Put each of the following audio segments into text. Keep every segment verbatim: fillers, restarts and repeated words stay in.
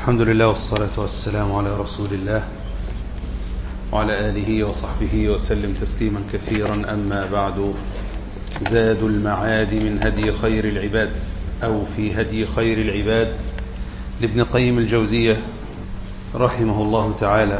الحمد لله والصلاة والسلام على رسول الله وعلى آله وصحبه وسلم تسليما كثيرا. أما بعد، زاد المعاد من هدي خير العباد أو في هدي خير العباد لابن قيم الجوزية رحمه الله تعالى.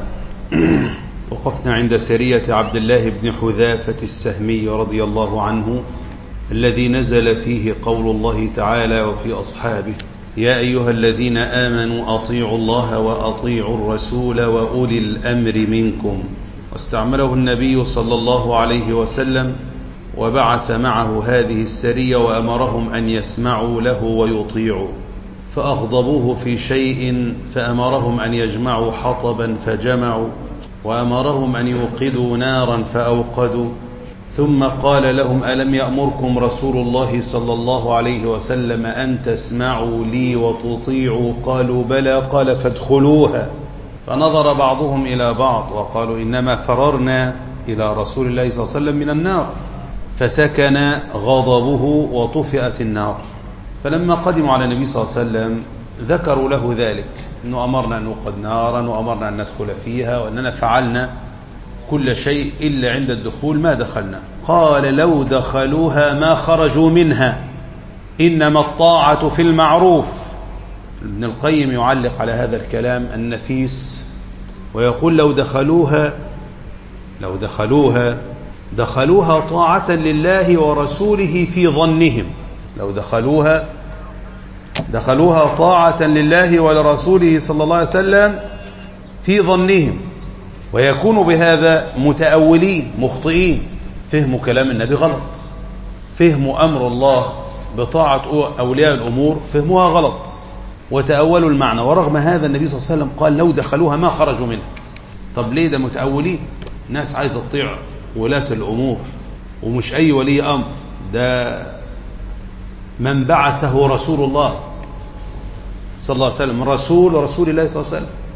وقفنا عند سرية عبد الله بن حذافة السهمي رضي الله عنه الذي نزل فيه قول الله تعالى وفي أصحابه: يا أيها الذين آمنوا أطيعوا الله وأطيعوا الرسول وأولي الأمر منكم. واستعمله النبي صلى الله عليه وسلم وبعث معه هذه السرية وأمرهم أن يسمعوا له ويطيعوا، فأغضبوه في شيء فأمرهم أن يجمعوا حطبا فجمعوا، وأمرهم أن يوقدوا نارا فأوقدوا، ثم قال لهم: ألم يأمركم رسول الله صلى الله عليه وسلم أن تسمعوا لي وتطيعوا؟ قالوا: بلى. قال: فادخلوها. فنظر بعضهم إلى بعض وقالوا: إنما فررنا إلى رسول الله صلى الله عليه وسلم من النار. فسكن غضبه وطفئت النار. فلما قدموا على النبي صلى الله عليه وسلم ذكروا له ذلك، أنه أمرنا أن نوقد نارا وأمرنا أن ندخل فيها وأننا فعلنا كل شيء إلا عند الدخول ما دخلنا. قال: لو دخلوها ما خرجوا منها، إنما الطاعة في المعروف. ابن القيم يعلق على هذا الكلام النفيس ويقول: لو دخلوها لو دخلوها دخلوها طاعة لله ورسوله في ظنهم. لو دخلوها دخلوها طاعة لله ولرسوله صلى الله عليه وسلم في ظنهم، ويكون بهذا متأولين مخطئين، فهموا كلام النبي غلط، فهموا أمر الله بطاعة أولياء الأمور فهموها غلط وتأولوا المعنى. ورغم هذا النبي صلى الله عليه وسلم قال: لو دخلوها ما خرجوا منها. طب ليه؟ ده متأولين، الناس عايزة تطيع ولاة الأمور، ومش أي ولي أمر، ده من بعثه رسول الله صلى الله عليه وسلم، رسول رسول الله صلى الله عليه وسلم.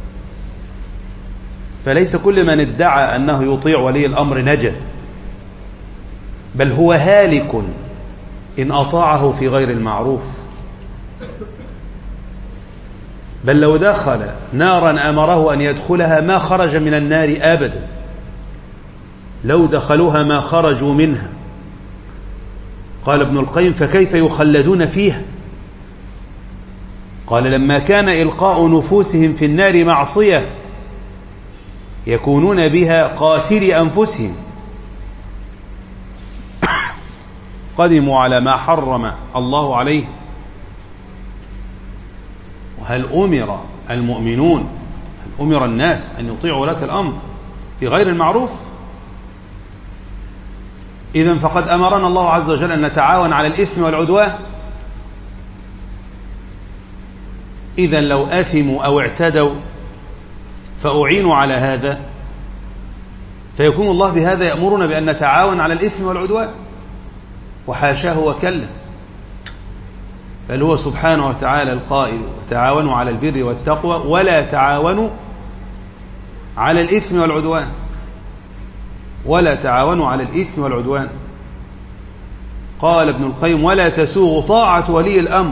فليس كل من ادعى أنه يطيع ولي الأمر نجا، بل هو هالك إن أطاعه في غير المعروف. بل لو دخل نارا أمره أن يدخلها ما خرج من النار أبدا. لو دخلوها ما خرجوا منها. قال ابن القيم: فكيف يخلدون فيها؟ قال: لما كان إلقاء نفوسهم في النار معصية يكونون بها قاتلي أنفسهم، قدموا على ما حرم الله عليه. وهل أمر المؤمنون هل أمر الناس أن يطيعوا ولاة الأمر في غير المعروف؟ إذن فقد أمرنا الله عز وجل أن نتعاون على الإثم والعدوان. إذن لو أثموا أو اعتدوا فأعينوا على هذا، فيكون الله بهذا يأمرنا بأن نتعاون على الإثم والعدوان، وحاشاه وكلا، بل هو سبحانه وتعالى القائل: وتعاونوا على البر والتقوى ولا تعاونوا على الإثم والعدوان. ولا تعاونوا على الإثم والعدوان. قال ابن القيم: ولا تسوغ طاعة ولي الأمر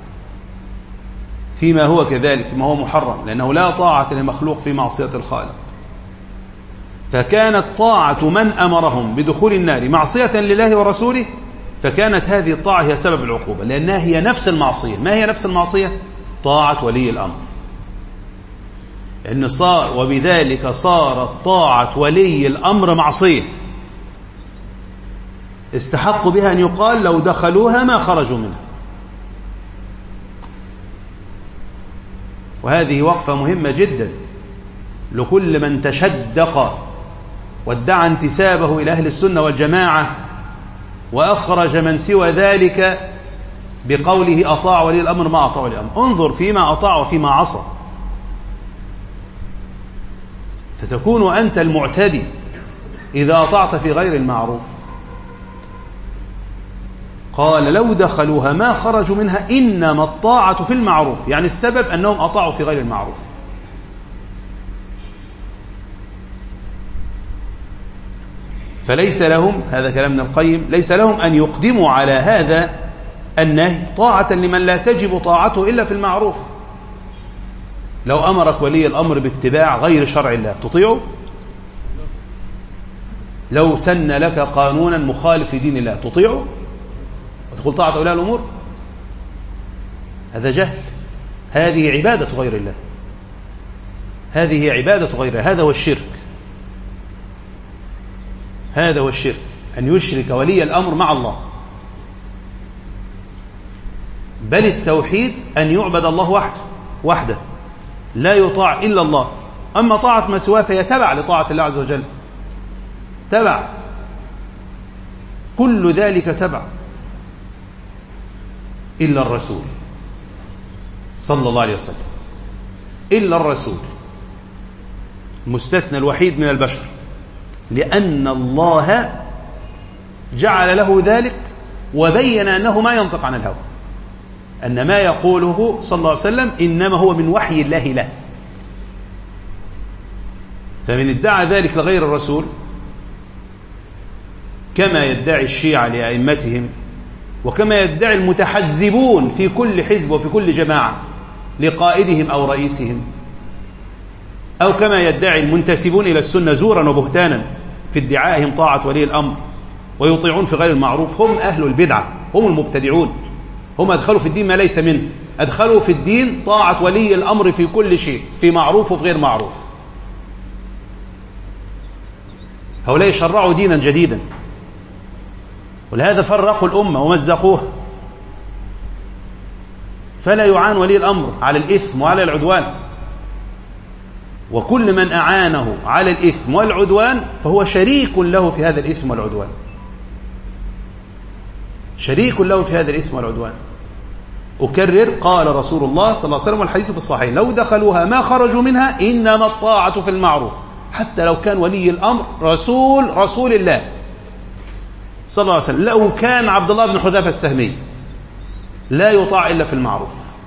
فيما هو كذلك، فيما هو محرم، لأنه لا طاعة لمخلوق في معصية الخالق. فكانت طاعة من أمرهم بدخول النار معصية لله ورسوله، فكانت هذه الطاعة هي سبب العقوبة، لأنها هي نفس المعصية. ما هي نفس المعصية؟ طاعة ولي الأمر. لأن صار وبذلك صارت طاعة ولي الأمر معصية استحق بها أن يقال: لو دخلوها ما خرجوا منها. وهذه وقفة مهمة جدا لكل من تشدق وادعى انتسابه إلى أهل السنة والجماعة وأخرج من سوى ذلك بقوله أطاع ولي الأمر ما أطاع ولي الأمر. انظر فيما أطاع وفيما عصى، فتكون أنت المعتدي إذا أطعت في غير المعروف. قال: لو دخلوها ما خرجوا منها، إنما الطاعة في المعروف، يعني السبب أنهم أطاعوا في غير المعروف. فليس لهم، هذا كلام ابن القيم، ليس لهم أن يقدموا على هذا النهي طاعة لمن لا تجب طاعته إلا في المعروف. لو أمرك ولي الأمر باتباع غير شرع الله تطيعه؟ لو سن لك قانونا مخالف لدين الله تطيعه وتقول طاعة أولياء الأمور؟ هذا جهل، هذه عبادة غير الله، هذه عبادة غير الله، هذا هو الشرك، هذا هو الشرك، أن يشرك ولي الأمر مع الله. بل التوحيد أن يعبد الله وحده وحده لا يطاع إلا الله. أما طاعة ما سواه فهي تبع لطاعة الله عز وجل، تبع، كل ذلك تبع إلا الرسول صلى الله عليه وسلم، إلا الرسول المستثنى الوحيد من البشر، لأن الله جعل له ذلك وبين أنه ما ينطق عن الهوى، أن ما يقوله صلى الله عليه وسلم إنما هو من وحي الله له. فمن ادعى ذلك لغير الرسول كما يدعي الشيعة لأئمتهم، وكما يدعي المتحزبون في كل حزب وفي كل جماعة لقائدهم أو رئيسهم، أو كما يدعي المنتسبون إلى السنة زورا وبهتانا في ادعائهم طاعة ولي الأمر ويطيعون في غير المعروف. هم أهل البدعة، هم المبتدعون، هم أدخلوا في الدين ما ليس منه، أدخلوا في الدين طاعة ولي الأمر في كل شيء، في معروف وفي غير معروف. هؤلاء شرعوا دينا جديدا، ولهذا فرقوا الأمة ومزقوها. فلا يعان ولي الأمر على الإثم وعلى العدوان، وكل من أعانه على الإثم والعدوان فهو شريك له في هذا الإثم والعدوان، شريك له في هذا الإثم والعدوان. أكرر، قال رسول الله صلى الله عليه وسلم والحديث في الصحيحين: لو دخلوها ما خرجوا منها، إنما الطاعة في المعروف. حتى لو كان ولي الأمر رسول رسول الله صلى الله عليه وسلم، لو كان عبد الله بن حذافة السهمي، لا يطاع إلا في المعروف.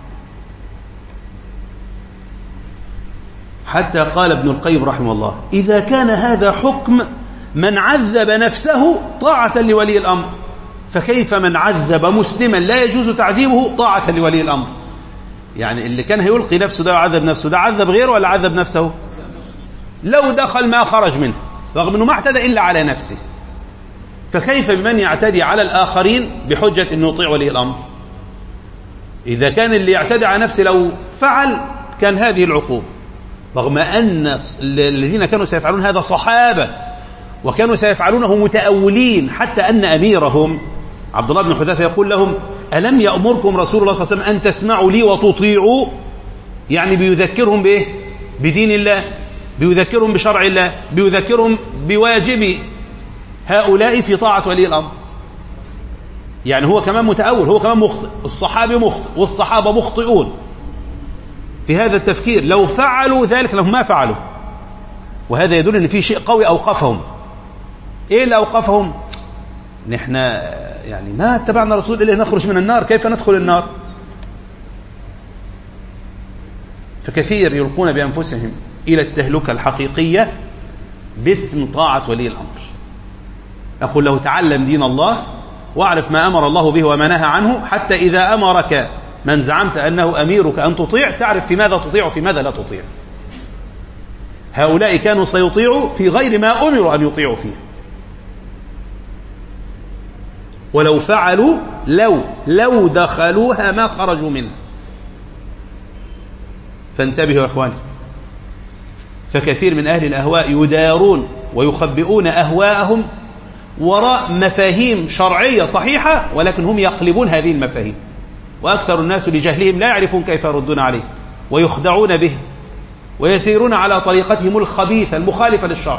حتى قال ابن القيم رحمه الله: إذا كان هذا حكم من عذب نفسه طاعة لولي الأمر، فكيف من عذب مسلما لا يجوز تعذيبه طاعة لولي الأمر؟ يعني اللي كان هيلقي نفسه ده وعذب نفسه، ده عذب غيره ولا عذب نفسه؟ لو دخل ما خرج منه، رغم أنه ما اعتدى إلا على نفسه، فكيف بمن يعتدي على الآخرين بحجة أنه يطيع ولي الأمر؟ إذا كان اللي يعتدي على نفسه لو فعل كان هذه العقوبة، رغم أن الذين كانوا سيفعلون هذا صحابة، وكانوا سيفعلونه متأولين، حتى أن أميرهم عبد الله بن حذافة يقول لهم: ألم يأمركم رسول الله صلى الله عليه وسلم أن تسمعوا لي وتطيعوا؟ يعني بيذكرهم بإيه؟ بدين الله، بيذكرهم بشرع الله، بيذكرهم بواجب هؤلاء في طاعة ولي الأمر. يعني هو كمان متأول، هو كمان مخطئ، الصحابي مخطئ والصحابة مخطئون في هذا التفكير. لو فعلوا ذلك لهم ما فعلوا، وهذا يدل أن في شيء قوي أوقفهم. إيه اللي أوقفهم؟ نحن يعني ما اتبعنا رسول إلا نخرج من النار، كيف ندخل النار؟ فكثير يلقون بأنفسهم إلى التهلكة الحقيقية باسم طاعة ولي الأمر. أقول له: تعلم دين الله واعرف ما أمر الله به وما نهى عنه، حتى إذا أمرك من زعمت أنه أميرك أن تطيع تعرف في ماذا تطيع وفي ماذا لا تطيع. هؤلاء كانوا سيطيعوا في غير ما أمروا أن يطيعوا فيه، ولو فعلوا لو لو دخلوها ما خرجوا منها. فانتبهوا يا أخواني، فكثير من أهل الأهواء يدارون ويخبئون أهواءهم وراء مفاهيم شرعية صحيحة، ولكن هم يقلبون هذه المفاهيم، وأكثر الناس لجهلهم لا يعرفون كيف يردون عليه، ويخدعون به ويسيرون على طريقتهم الخبيثة المخالفة للشرع.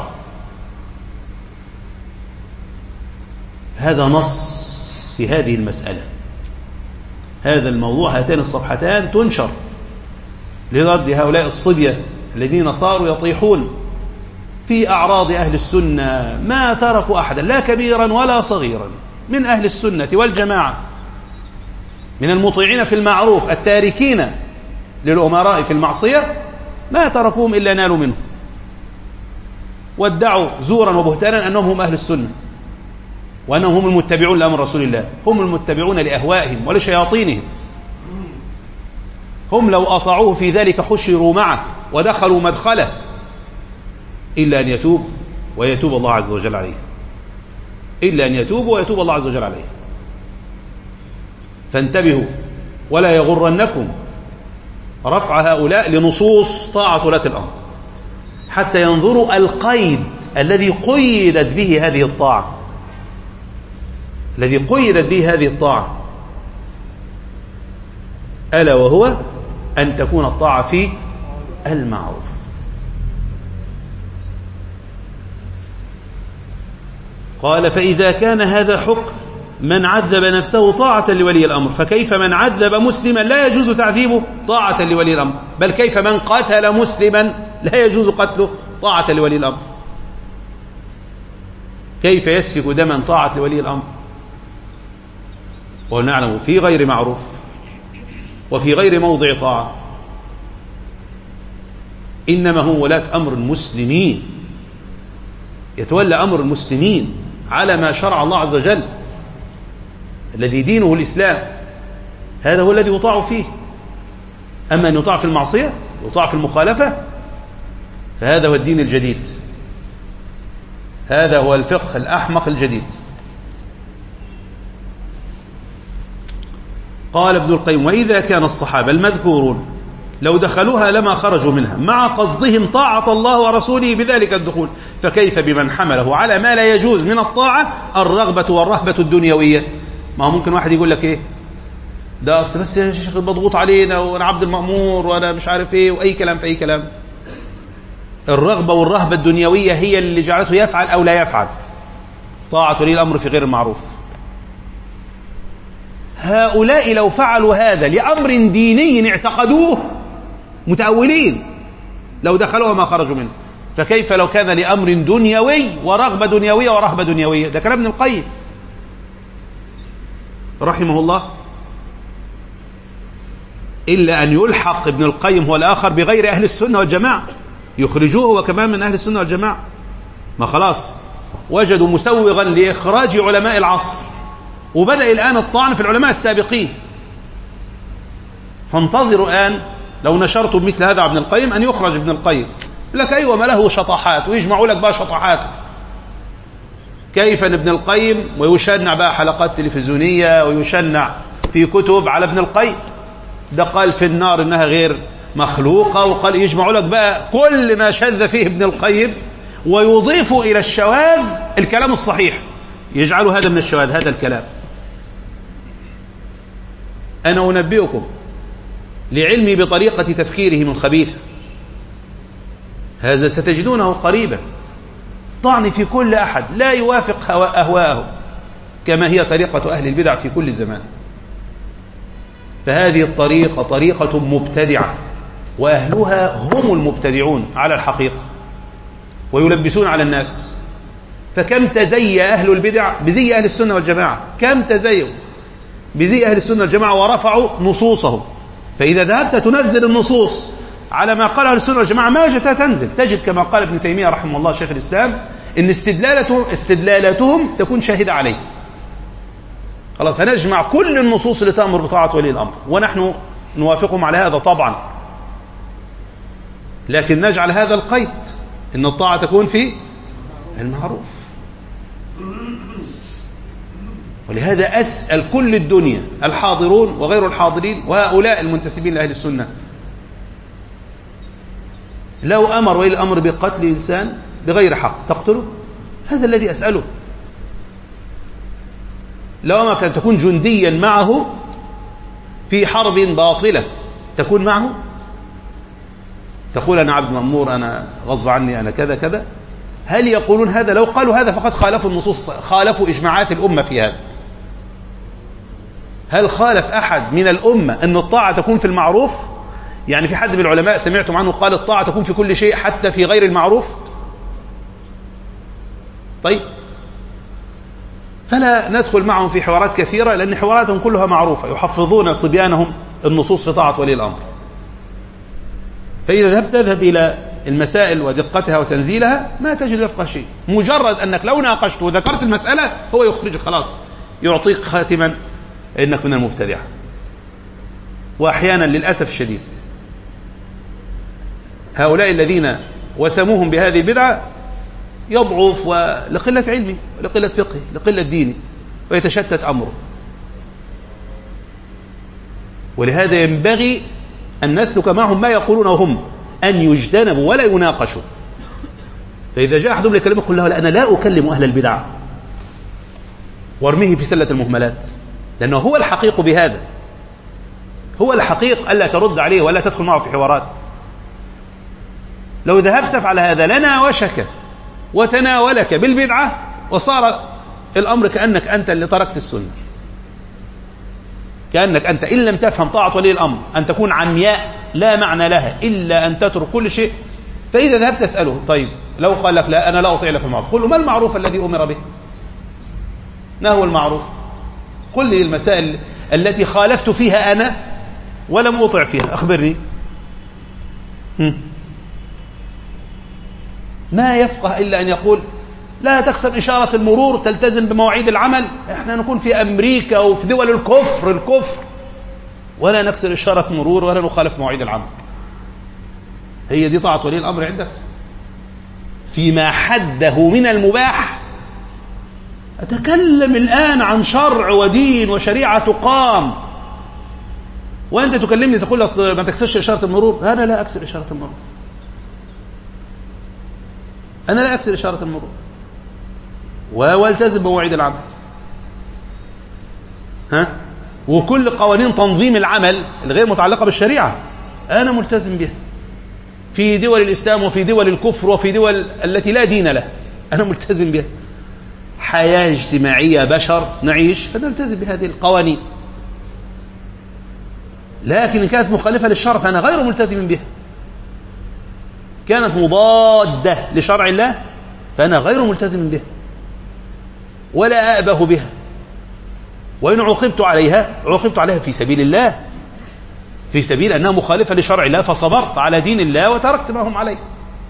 هذا نص في هذه المسألة، هذا الموضوع، هاتان الصفحتان تنشر لرد هؤلاء الصبية الذين صاروا يطيحون في أعراض أهل السنة، ما تركوا أحدا لا كبيرا ولا صغيرا من أهل السنة والجماعة، من المطيعين في المعروف التاركين للأمراء في المعصية، ما تركوهم إلا نالوا منه، وادعوا زورا وبهتانا أنهم هم أهل السنة، وأنهم هم المتبعون لأمر رسول الله، هم المتبعون لأهوائهم ولشياطينهم. هم لو أطاعوه في ذلك حشروا معه ودخلوا مدخله، إلا أن يتوب ويتوب الله عز وجل عليه، إلا أن يتوب ويتوب الله عز وجل عليه. فانتبهوا ولا يغرنكم رفع هؤلاء لنصوص طاعة ولاة الأمر، حتى ينظروا القيد الذي قيدت به هذه الطاعة، الذي قيدت به هذه الطاعة، ألا وهو أن تكون الطاعة في المعروف. قال فإذا كان هذا حكم من عذب نفسه طاعة لولي الأمر، فكيف من عذب مسلما لا يجوز تعذيبه طاعة لولي الأمر؟ بل كيف من قتل مسلما لا يجوز قتله طاعة لولي الأمر؟ كيف يسفك دما طاعة لولي الأمر؟ ونعلم في غير معروف وفي غير موضع طاعة، إنما هم ولاة أمر المسلمين، يتولى أمر المسلمين على ما شرع الله عز وجل الذي دينه الإسلام، هذا هو الذي يطاع فيه. أما أن يطاع في المعصية، يطاع في المخالفة، فهذا هو الدين الجديد، هذا هو الفقه الأحمق الجديد. قال ابن القيم وإذا كان الصحابة المذكورون لو دخلوها لما خرجوا منها مع قصدهم طاعة الله ورسوله بذلك الدخول، فكيف بمن حمله على ما لا يجوز من الطاعة الرغبة والرهبة الدنيوية؟ ما هو ممكن واحد يقول لك ايه ده اصل بس يا شيخ مضغوط علينا وانا عبد المأمور وانا مش عارف ايه واي كلام في اي كلام. الرغبة والرهبة الدنيوية هي اللي جعلته يفعل او لا يفعل طاعة ولي الامر في غير المعروف. هؤلاء لو فعلوا هذا لأمر ديني اعتقدوه متأولين لو دخلوها ما خرجوا منه، فكيف لو كان لأمر دنيوي ورغبة دنيوية ورهبة دنيوية؟ ده كلام ابن القيم رحمه الله. إلا أن يلحق ابن القيم هو الآخر بغير أهل السنة والجماعة، يخرجوه وكمان من أهل السنة والجماعة. ما خلاص وجدوا مسوغا لإخراج علماء العصر، وبدأ الآن الطعن في العلماء السابقين. فانتظروا الآن لو نشرتم مثل هذا ابن القيم أن يخرج ابن القيم لك أيوة ما له شطحات، ويجمعوا لك بقى شطحات كيف أن ابن القيم، ويشنع بقى حلقات تلفزيونية ويشنع في كتب على ابن القيم، ده قال في النار إنها غير مخلوقة، وقال يجمعوا لك بقى كل ما شذ فيه ابن القيم ويضيفوا إلى الشواذ الكلام الصحيح، يجعلوا هذا من الشواذ هذا الكلام. أنا أنبئكم لعلمي بطريقة تفكيرهم الخبيثة، هذا ستجدونه قريبا، طعن في كل أحد لا يوافق أهواءه كما هي طريقة أهل البدع في كل زمان. فهذه الطريقة طريقة مبتدعة، وأهلها هم المبتدعون على الحقيقة ويلبسون على الناس. فكم تزي أهل البدع بزي أهل السنة والجماعة، كم تزيوا بزي أهل السنة والجماعة ورفعوا نصوصهم. فإذا ذهبت تنزل النصوص على ما قال أهل السنة والجماعة ما جئت تنزل، تجد كما قال ابن تيمية رحمه الله شيخ الإسلام إن استدلالتهم, استدلالاتهم تكون شاهدة عليه. خلاص هنجمع كل النصوص اللي تأمر بطاعة ولي الأمر، ونحن نوافقهم على هذا طبعا، لكن نجعل هذا القيد إن الطاعة تكون في المعروف. ولهذا أسأل كل الدنيا الحاضرون وغير الحاضرين وهؤلاء المنتسبين لأهل السنة، لو أمر ولي الأمر بقتل إنسان بغير حق تقتله؟ هذا الذي أسأله. لو أمرك أن تكون جنديا معه في حرب باطلة تكون معه؟ تقول أنا عبد مأمور، أنا غصب عني، أنا كذا كذا. هل يقولون هذا؟ لو قالوا هذا فقد خالفوا النصوص، خالفوا إجماعات الأمة في هذا. هل خالف أحد من الأمة أن الطاعة تكون في المعروف؟ يعني في حد من العلماء سمعتم عنه قال الطاعة تكون في كل شيء حتى في غير المعروف؟ طيب فلا ندخل معهم في حوارات كثيرة، لأن حواراتهم كلها معروفة، يحفظون صبيانهم النصوص في طاعة ولي الأمر. فإذا ذهبت تذهب إلى المسائل ودقتها وتنزيلها ما تجد يفقه شيء، مجرد أنك لو ناقشت وذكرت المسألة هو يخرجك خلاص، يعطيك خاتما إنك من المبتدعة. وأحيانا للأسف الشديد هؤلاء الذين وسموهم بهذه البدعة يضعف لقلة علمه لقلة فقهه لقلة دينه ويتشتت أمره. ولهذا ينبغي أن نسلك معهم ما يقولونه هم، أن يجتنبوا ولا يناقشوا. فإذا جاء أحدهم لكلمة قل له لا أنا لا أكلم أهل البدع، وارميه في سلة المهملات، لأنه هو الحقيق بهذا، هو الحقيق ألا ترد عليه ولا تدخل معه في حوارات. لو ذهبت تفعل هذا لناوشك وتناولك بالبدعة وصار الأمر كأنك أنت اللي تركت السنة، كأنك أنت إن لم تفهم طاعة ولي الأمر أن تكون عمياء لا معنى لها إلا أن تترك كل شيء. فإذا ذهبت تسأله طيب لو قال لك لا أنا لا أطيع لك في المعروف، قل له ما المعروف الذي أمر به؟ ما هو المعروف؟ قل لي المسائل التي خالفت فيها أنا ولم أطع فيها، أخبرني. هم. ما يفقه إلا أن يقول لا تكسر إشارة المرور، تلتزم بمواعيد العمل. إحنا نكون في أمريكا وفي دول الكفر الكفر ولا نكسر إشارة مرور ولا نخالف مواعيد العمل. هي دي طاعة ولي الأمر عندك؟ فيما حده من المباح. أتكلم الآن عن شرع ودين وشريعة تقام، وأنت تكلمني تقول أصل ما تكسرش إشارة المرور. أنا لا أكسر إشارة المرور، أنا لا أكسر إشارة المرور والتزم بمواعيد العمل. ها؟ وكل قوانين تنظيم العمل الغير متعلقة بالشريعة أنا ملتزم بها، في دول الإسلام وفي دول الكفر وفي دول التي لا دين له أنا ملتزم بها. حياة اجتماعية بشر نعيش فنلتزم بهذه القوانين، لكن إن كانت مخالفة للشرع فأنا غير ملتزم بها. كانت مضادة لشرع الله فأنا غير ملتزم بها ولا أأبه بها، وإن عوقبت عليها عوقبت عليها في سبيل الله، في سبيل أنها مخالفة لشرع الله فصبرت على دين الله وتركت ما هم عليه،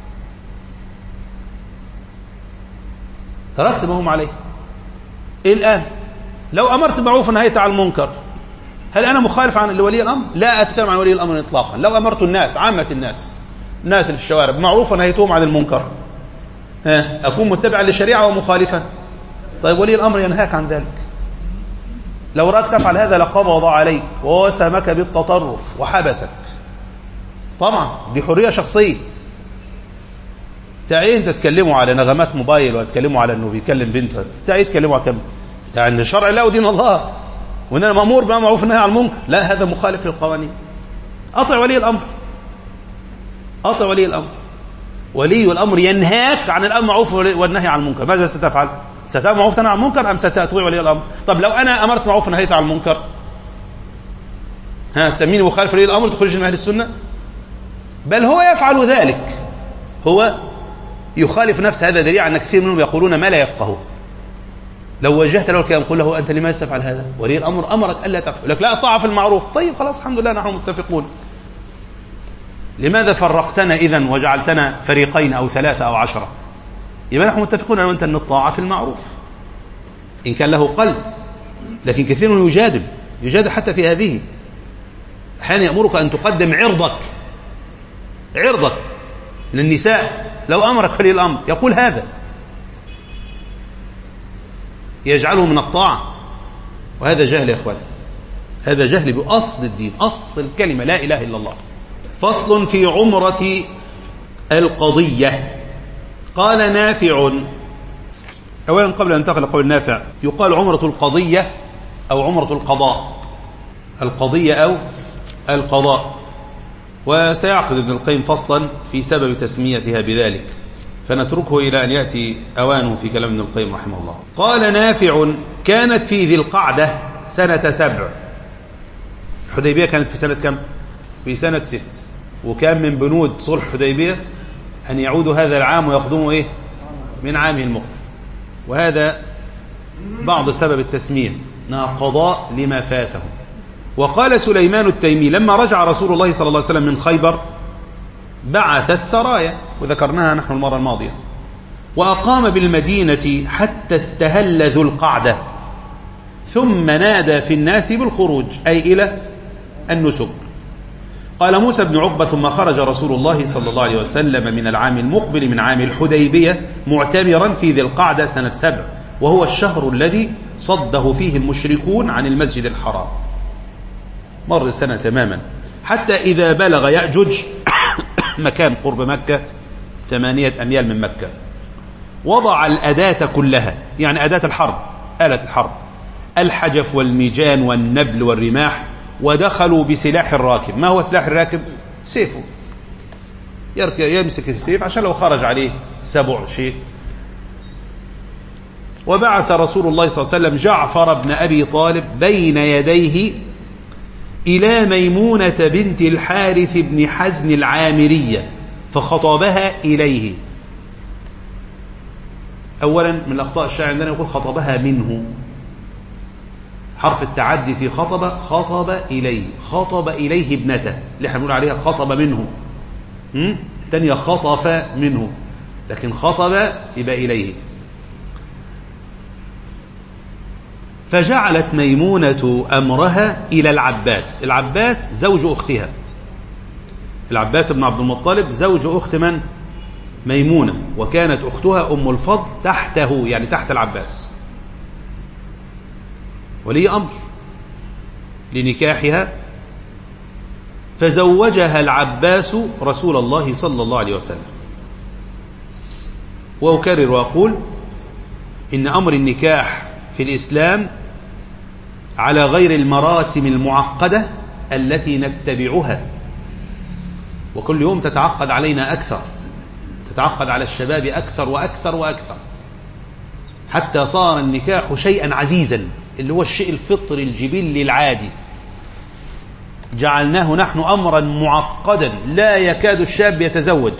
تركت ما هم عليه. الآن لو أمرت بالمعروف ونهيت عن المنكر هل أنا مخالف عن ولي الأمر؟ لا أتكلم عن ولي الأمر إطلاقا. لو أمرت الناس عامة الناس الناس اللي في الشوارع بمعروف ونهيتهم عن المنكر ها أكون متبعا للشريعة ومخالفا؟ طيب ولي الأمر ينهاك عن ذلك. لو رأيت تفعل هذا لقبض عليك ووسمك بالتطرف وحبسك. طبعا دي حرية شخصية. تعين تتكلموا على نغمات موبايل وتتكلموا على انه بيكلم بنته، تعين تتكلموا على كم بتاع ان شرع الله ودين الله وان انا مامور بالمعروف والنهي عن المنكر، لا هذا مخالف للقوانين. اطع ولي الامر، اطع ولي الامر. ولي الامر ينهاك عن الامر بالمعروف والنهي عن المنكر، ماذا ستفعل؟ ستأمر بالمعروف والنهي عن المنكر ام ستطيع ولي الامر؟ طب لو انا امرت بالمعروف ونهيت عن المنكر ها تسميني مخالف ولي الامر تخرج من اهل السنه؟ بل هو يفعل ذلك، هو يخالف نفس هذا دليل على أن كثير منهم يقولون ما لا يفقهوا. لو وجهت له الكلام قل له أنت لماذا تفعل هذا؟ ولي الأمر أمرك ألا تفعل، لك لا أطاع في المعروف. طيب خلاص الحمد لله نحن متفقون. لماذا فرقتنا إذن وجعلتنا فريقين أو ثلاثة أو عشرة؟ يبقى نحن متفقون أنا وأنت أن الطاعة في المعروف إن كان له قلب. لكن كثير منهم يجادل يجادل حتى في هذه. أحيانا يأمرك أن تقدم عرضك عرضك من النساء، لو أمرك ولي الأمر يقول هذا، يجعله من الطاعة. وهذا جهل يا أخوان، هذا جهل بأصل الدين، أصل الكلمة لا إله إلا الله. فصل في عمرة القضية. قال نافع، أولا قبل أن ننتقل لقول نافع، يقال عمرة القضية أو عمرة القضاء، القضية أو القضاء. وسيعقد ابن القيم فصلا في سبب تسميتها بذلك، فنتركه إلى أن يأتي أوانه في كلام ابن القيم رحمه الله. قال نافع كانت في ذي القعدة سنة سبع. الحديبية كانت في سنة كم؟ في سنة ست. وكان من بنود صلح الحديبية أن يعودوا هذا العام ويقدموا إيه؟ من عامه المقبل. وهذا بعض سبب التسمية، أنها قضاء لما فاته. وقال سليمان التيمي لما رجع رسول الله صلى الله عليه وسلم من خيبر بعث السرايا، وذكرناها نحن المرة الماضية، وأقام بالمدينة حتى استهل ذو القعدة، ثم نادى في الناس بالخروج، أي إلى النسك. قال موسى بن عقبة: ثم خرج رسول الله صلى الله عليه وسلم من العام المقبل من عام الحديبية معتمرا في ذي القعدة سنة سبع، وهو الشهر الذي صده فيه المشركون عن المسجد الحرام. مر السنة تماما، حتى إذا بلغ يأجج مكان قرب مكة ثمانية أميال من مكة، وضع الأداة كلها، يعني أداة الحرب، آلة الحرب، الحجف والميجان والنبل والرماح، ودخلوا بسلاح الراكب. ما هو سلاح الراكب؟ سيفه، يمسك السيف عشان لو خرج عليه سبع شيء. وبعث رسول الله صلى الله عليه وسلم جعفر بن أبي طالب بين يديه إلى ميمونة بنت الحارث بن حزن العامرية فخطبها إليه. أولا من الأخطاء الشائعة عندنا يقول خطبها منه، حرف التعدي في خطب، خطب إليه، خطب إليه ابنته اللي احنا بنقول عليها خطب منه، الثانية خطف منه، لكن خطب يبقى إليه. فجعلت ميمونة أمرها إلى العباس. العباس زوج أختها، العباس بن عبد المطلب زوج أخت من؟ ميمونة، وكانت أختها أم الفضل تحته، يعني تحت العباس، ولي أمر لنكاحها. فزوجها العباس رسول الله صلى الله عليه وسلم. وأكرر وأقول إن أمر النكاح في الإسلام على غير المراسم المعقدة التي نتبعها، وكل يوم تتعقد علينا أكثر، تتعقد على الشباب أكثر وأكثر وأكثر، حتى صار النكاح شيئا عزيزا، اللي هو الشيء الفطري الجبلي العادي، جعلناه نحن أمرا معقدا لا يكاد الشاب يتزوج،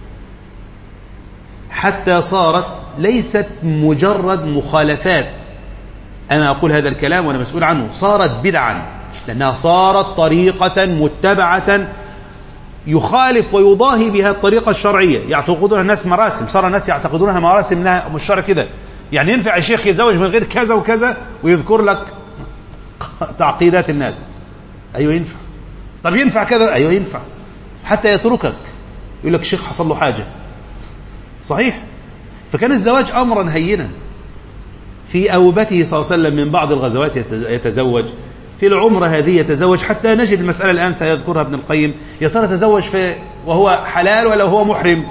حتى صارت ليست مجرد مخالفات، أنا أقول هذا الكلام وأنا مسؤول عنه، صارت بدعا، لأنها صارت طريقة متبعة يخالف ويضاهي بها الطريقة الشرعية. يعتقدونها الناس مراسم، صار الناس يعتقدونها مراسم، انها مش شرع كده، يعني ينفع الشيخ يتزوج من غير كذا وكذا ويذكر لك تعقيدات الناس. أيوة ينفع. طب ينفع كذا؟ أيوة ينفع، حتى يتركك يقول لك الشيخ حصل له حاجة. صحيح. فكان الزواج أمرا هينا. في أوبته صلى الله عليه وسلم من بعض الغزوات يتزوج، في العمرة هذه يتزوج، حتى نجد المسألة الآن سيذكرها ابن القيم، يا ترى تزوج في وهو حلال ولا هو محرم؟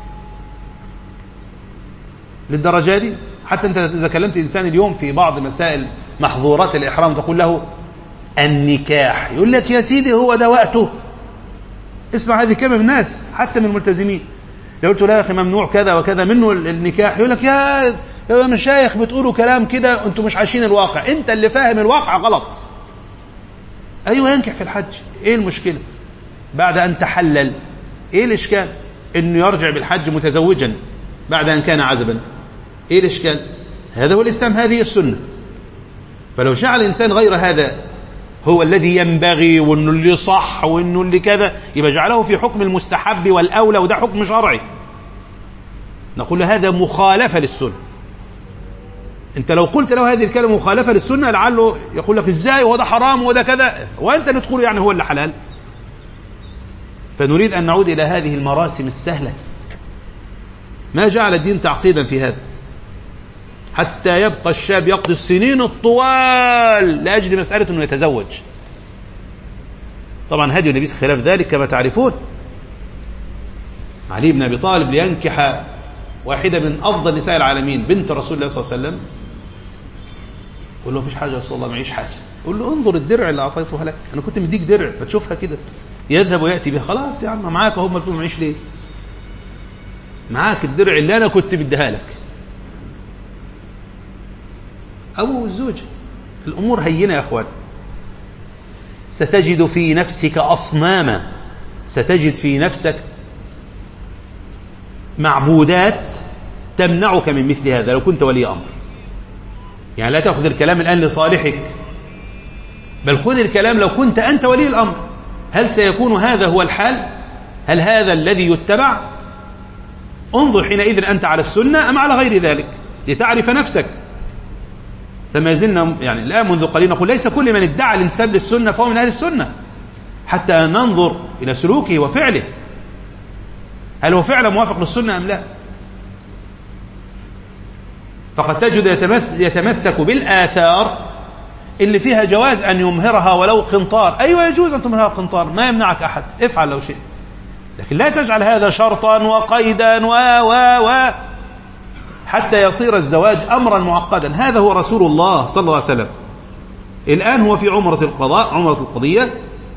للدرجة دي. حتى أنت إذا كلمت إنسان اليوم في بعض مسائل محظورات الإحرام تقول له النكاح، يقول لك يا سيدي هو ده وقته. اسمع هذه كلمة من الناس حتى من الملتزمين، لو قلت له يا أخي ممنوع كذا وكذا منه النكاح، يقول لك يا يا مشايخ بتقولوا كلام كده أنتم مش عايشين الواقع، أنت اللي فاهم الواقع غلط. أيوة ينكح في الحج، إيه المشكلة؟ بعد أن تحلل، إيه الإشكال؟ إنه يرجع بالحج متزوجا بعد أن كان عزبا، إيه الإشكال؟ هذا هو الإسلام، هذه السنة. فلو جعل الإنسان غير هذا هو الذي ينبغي وإنه اللي صح وإنه اللي كذا، يبقى جعله في حكم المستحب والأولى، وده حكم شرعي. نقول هذا مخالفة للسنة. انت لو قلت له هذه الكلمة مخالفة للسنة لعله يقول لك ازاي وده حرام وده كذا، وانت اللي تقول يعني هو اللي حلال. فنريد ان نعود الى هذه المراسم السهلة. ما جعل الدين تعقيدا في هذا، حتى يبقى الشاب يقضي السنين الطوال لاجل مسألة انه يتزوج. طبعا هدي النبي خلاف ذلك كما تعرفون. علي بن ابي طالب لينكح واحدة من أفضل نساء العالمين بنت رسول الله صلى الله عليه وسلم، قل له مفيش حاجة يا رسول الله، معيش حاجة. قل له انظر الدرع اللي أعطيته لك، أنا كنت مديك درع فتشوفها كده. يذهب ويأتي بها، خلاص يا عم معاك هم بتقول معيش ليه؟ معاك الدرع اللي أنا كنت بديها لك. أبو الزوجة. الأمور هينة يا أخوان. ستجد في نفسك أصناما، ستجد في نفسك معبودات تمنعك من مثل هذا لو كنت ولي أمر. يعني لا تأخذ الكلام الآن لصالحك، بل خذ الكلام لو كنت أنت ولي الأمر. هل سيكون هذا هو الحال؟ هل هذا الذي يتبع؟ انظر حينئذ أنت على السنة أم على غير ذلك لتعرف نفسك. فما زلنا يعني الآن منذ قليل نقول ليس كل من ادعى الانساب للسنة فهو من أهل السنة، حتى ننظر إلى سلوكه وفعله، هل هو فعلا موافق للسنة أم لا؟ فقد تجد يتمسك بالآثار اللي فيها جواز أن يمهرها ولو قنطار، أيوة يجوز أن تمهرها قنطار، ما يمنعك أحد، افعل لو شئت، لكن لا تجعل هذا شرطا وقيدا و و و حتى يصير الزواج أمرا معقدا. هذا هو رسول الله صلى الله عليه وسلم. الآن هو في عمرة القضاء، عمرة القضية،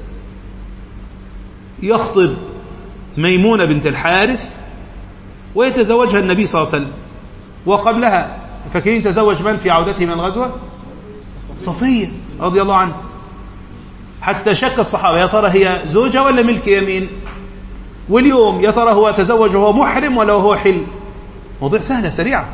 يخطب ميمونة بنت الحارث ويتزوجها النبي صلى الله عليه وسلم. وقبلها فاكرين تزوج من في عودته من الغزوة؟ صفية رضي الله عنها، حتى شك الصحابة يا ترى هي زوجة ولا ملك يمين، واليوم يا ترى هو تزوج وهو محرم ولا هو حل. موضوع سهلة سريعة.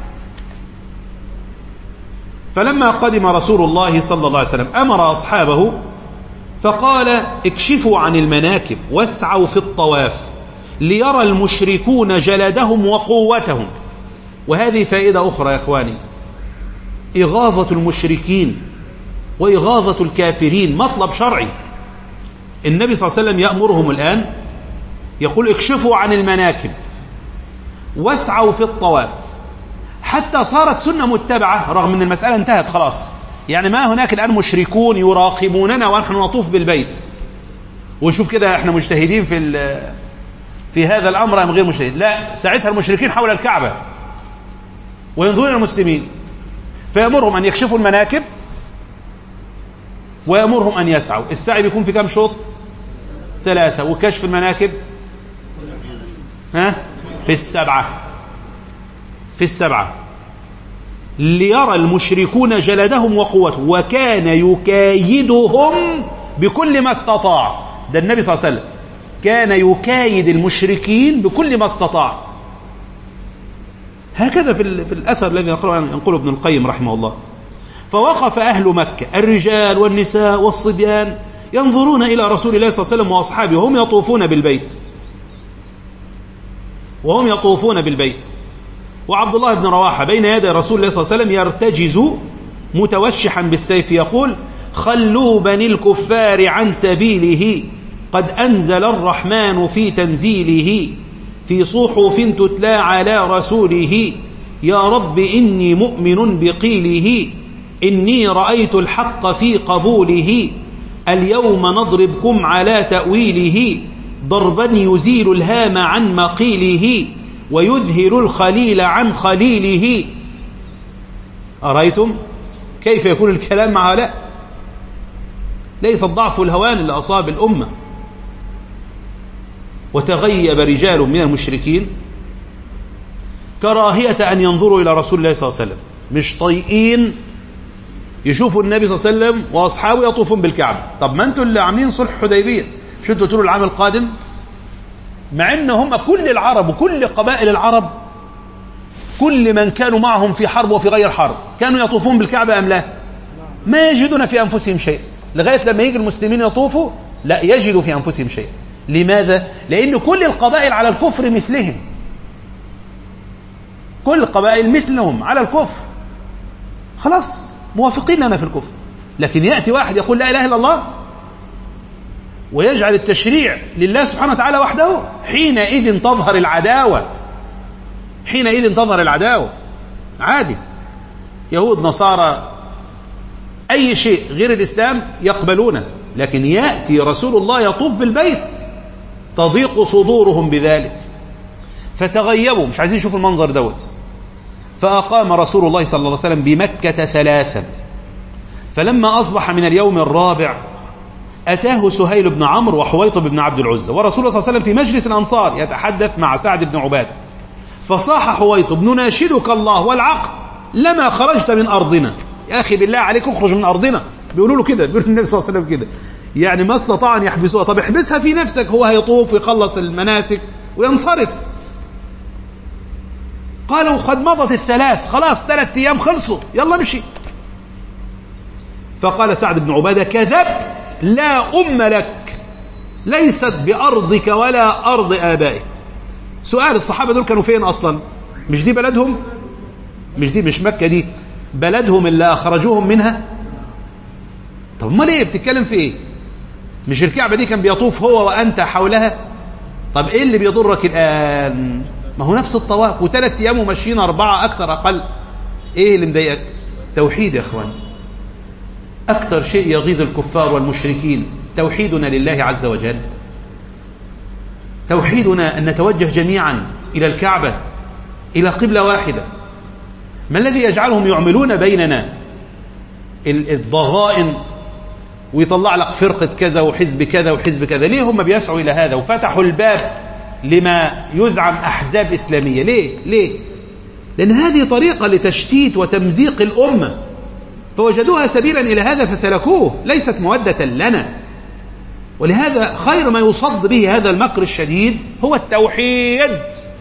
فلما قدم رسول الله صلى الله عليه وسلم أمر أصحابه فقال اكشفوا عن المناكب واسعوا في الطواف ليرى المشركون جلدهم وقوتهم. وهذه فائدة أخرى يا إخواني، إغاظة المشركين وإغاظة الكافرين مطلب شرعي. النبي صلى الله عليه وسلم يأمرهم الآن، يقول اكشفوا عن المناكب واسعوا في الطواف، حتى صارت سنة متبعة رغم أن المسألة انتهت خلاص. يعني ما هناك الآن مشركون يراقبوننا ونحن نطوف بالبيت ونشوف كده احنا مجتهدين في في هذا الأمر أم غير مجتهدين. لا، ساعتها المشركين حول الكعبة وينظرون المسلمين، فيأمرهم أن يكشفوا المناكب ويأمرهم أن يسعوا. السعي بيكون في كم شوط؟ ثلاثة. وكشف المناكب ها في السبعة، في السبعة ليرى المشركون جلدهم وقوتهم وكان يكايدهم بكل ما استطاع. ده النبي صلى الله عليه وسلم كان يكايد المشركين بكل ما استطاع. هكذا في, في الأثر الذي ينقله ابن القيم رحمه الله. فوقف أهل مكة الرجال والنساء والصبيان ينظرون إلى رسول الله صلى الله عليه وسلم وأصحابه وهم يطوفون بالبيت وهم يطوفون بالبيت وعبد الله بن رواحة بين يدي رسول الله صلى الله عليه وسلم يرتجز متوشحا بالسيف يقول خلوا بني الكفار عن سبيله قد أنزل الرحمن في تنزيله في صحف تتلى على رسوله يا رب إني مؤمن بقيله إني رأيت الحق في قبوله اليوم نضربكم على تأويله ضربا يزيل الهام عن مقيله ويذهل الخليل عن خليله. أرأيتم كيف يكون الكلام مع هؤلاء؟ ليس الضعف والهوان اللي أصاب الأمة. وتغيب رجال من المشركين كراهية أن ينظروا إلى رسول الله صلى الله عليه وسلم، مش طيئين يشوفوا النبي صلى الله عليه وسلم وأصحابه يطوفون بالكعبة. طب ما أنتوا اللي عاملين صلح حديبية، شو أنتوا تقولوا العام القادم؟ مع أن هم كل العرب وكل قبائل العرب كل من كانوا معهم في حرب وفي غير حرب كانوا يطوفون بالكعبة أم لا؟ ما يجدون في أنفسهم شيء، لغاية لما يجي المسلمين يطوفوا لا يجدوا في أنفسهم شيء. لماذا؟ لأن كل القبائل على الكفر مثلهم، كل القبائل مثلهم على الكفر، خلاص موافقين لنا في الكفر. لكن يأتي واحد يقول لا إله إلا الله ويجعل التشريع لله سبحانه وتعالى وحده، حينئذ تظهر العداوة، حينئذ تظهر العداوة. عادي يهود نصارى أي شيء غير الإسلام يقبلونه، لكن يأتي رسول الله يطوف بالبيت تضيق صدورهم بذلك، فتغيبوا مش عايزين يشوفوا المنظر دوت. فأقام رسول الله صلى الله عليه وسلم بمكة ثلاثا، فلما أصبح من اليوم الرابع أتاه سهيل بن عمرو وحويطب بن عبد العزى ورسول الله صلى الله عليه وسلم في مجلس الأنصار يتحدث مع سعد بن عبادة. فصاح حويطب نناشدك الله والعقل لما خرجت من أرضنا. يا أخي بالله عليك اخرج من أرضنا، بيقولوا له كده، بيقولوا النبي صلى الله عليه وسلم كده، يعني ما استطاع أن يحبسوها. طب احبسها في نفسك، هو هيطوف ويخلص المناسك وينصرف. قالوا قد مضت الثلاث، خلاص ثلاث أيام خلصوا، يلا امشي. فقال سعد بن عبادة كذبت، لا أم لك، ليست بأرضك ولا أرض آبائك. سؤال، الصحابة دول كانوا فين أصلا؟ مش دي بلدهم؟ مش دي مش مكة دي بلدهم اللي أخرجوهم منها؟ طب ما ليه بتتكلم في إيه؟ مش الكعبة دي كان بيطوف هو وأنت حولها؟ طب إيه اللي بيضرك الآن؟ ما هو نفس الطواف، وثلاث أيام وماشيين أربعة أكثر أقل. إيه اللي مضايقك؟ توحيد يا إخوان. أكثر شيء يغيظ الكفار والمشركين توحيدنا لله عز وجل، توحيدنا أن نتوجه جميعا إلى الكعبة، إلى قبلة واحدة. ما الذي يجعلهم يعملون بيننا الضغائن ويطلع لك فرقة كذا وحزب كذا وحزب كذا؟ ليه هم بيسعوا إلى هذا وفتحوا الباب لما يزعم أحزاب إسلامية؟ ليه؟ ليه؟ لأن هذه طريقة لتشتيت وتمزيق الأمة، فوجدوها سبيلا إلى هذا فسلكوه، ليست مودة لنا. ولهذا خير ما يصد به هذا المكر الشديد هو التوحيد.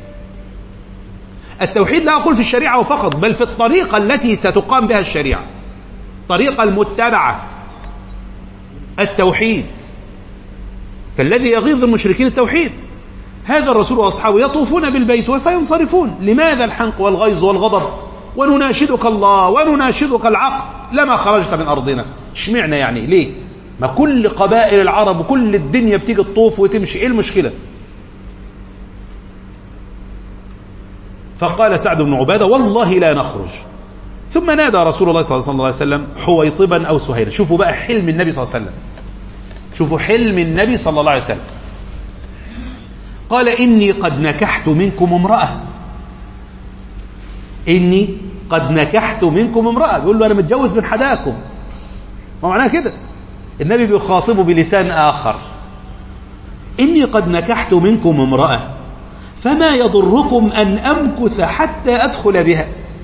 التوحيد لا أقول في الشريعة فقط، بل في الطريقة التي ستقام بها الشريعة، طريقة المتبعة، التوحيد. فالذي يغيظ المشركين التوحيد. هذا الرسول وأصحابه يطوفون بالبيت وسينصرفون. لماذا الحنق والغيظ والغضب؟ ونناشدك الله ونناشدك العقد لما خرجت من أرضنا. اشمعنا يعني؟ ليه؟ ما كل قبائل العرب وكل الدنيا بتيجي تطوف وتمشي، ايه المشكلة؟ فقال سعد بن عبادة والله لا نخرج. ثم نادى رسول الله صلى الله عليه وسلم حويطبا أو سهيلا. شوفوا بقى حلم النبي صلى الله عليه وسلم، شوفوا حلم النبي صلى الله عليه وسلم. قال إني قد نكحت منكم امرأة، إني قد نكحت منكم امرأة. بيقول له أنا متجوز من حداكم. ما معناه كده؟ النبي بيخاطبه بلسان آخر. إني قد نكحت منكم امرأة فما يضركم أن أمكث حتى أدخل بها.